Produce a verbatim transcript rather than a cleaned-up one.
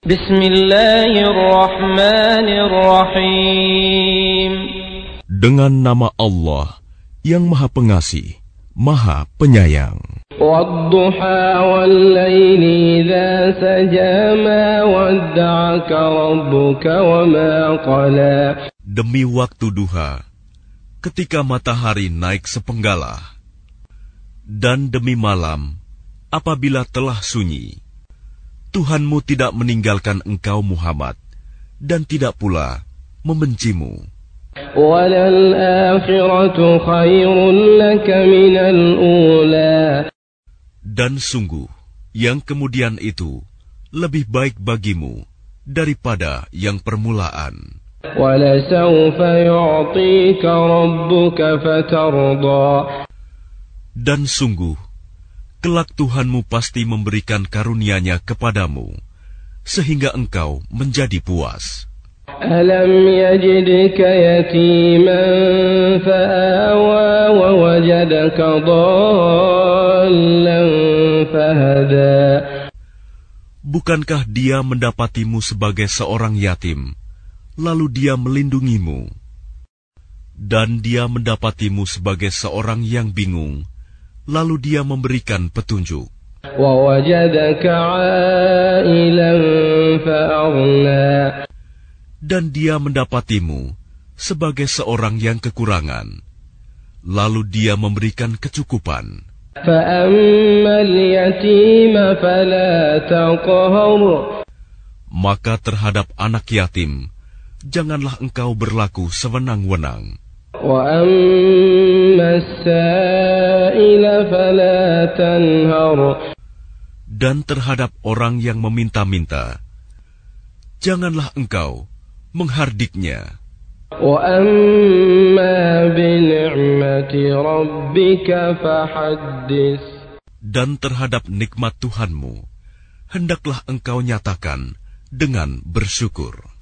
Bismillahirrahmanirrahim. Dengan nama Allah yang Maha Pengasih, Maha Penyayang. Wadduha wal-laili idza saja ma wadda'aka rabbuka wa ma qala. Demi waktu duha, ketika matahari naik sepenggalah, dan demi malam, apabila telah sunyi, Tuhanmu tidak meninggalkan engkau Muhammad, dan tidak pula membencimu. Walal-akhiratu khairun laka minal ula. Dan sungguh, yang kemudian itu lebih baik bagimu daripada yang permulaan. Walasawfa yu'tika rabbuka fatarda. Dan sungguh, kelak Tuhanmu pasti memberikan karunia-Nya kepadamu, sehingga engkau menjadi puas. Alam yajidka yatiman fa'awa wa wajadaka dhallan fahada. Bukankah Dia mendapatimu sebagai seorang yatim, lalu Dia melindungimu? Dan Dia mendapatimu sebagai seorang yang bingung, lalu Dia memberikan petunjuk. Dan Dia mendapatimu sebagai seorang yang kekurangan, lalu Dia memberikan kecukupan. Maka terhadap anak yatim, janganlah engkau berlaku sewenang-wenang. Dan terhadap orang yang meminta-minta, janganlah engkau menghardiknya. Dan terhadap nikmat Tuhanmu, hendaklah engkau nyatakan dengan bersyukur.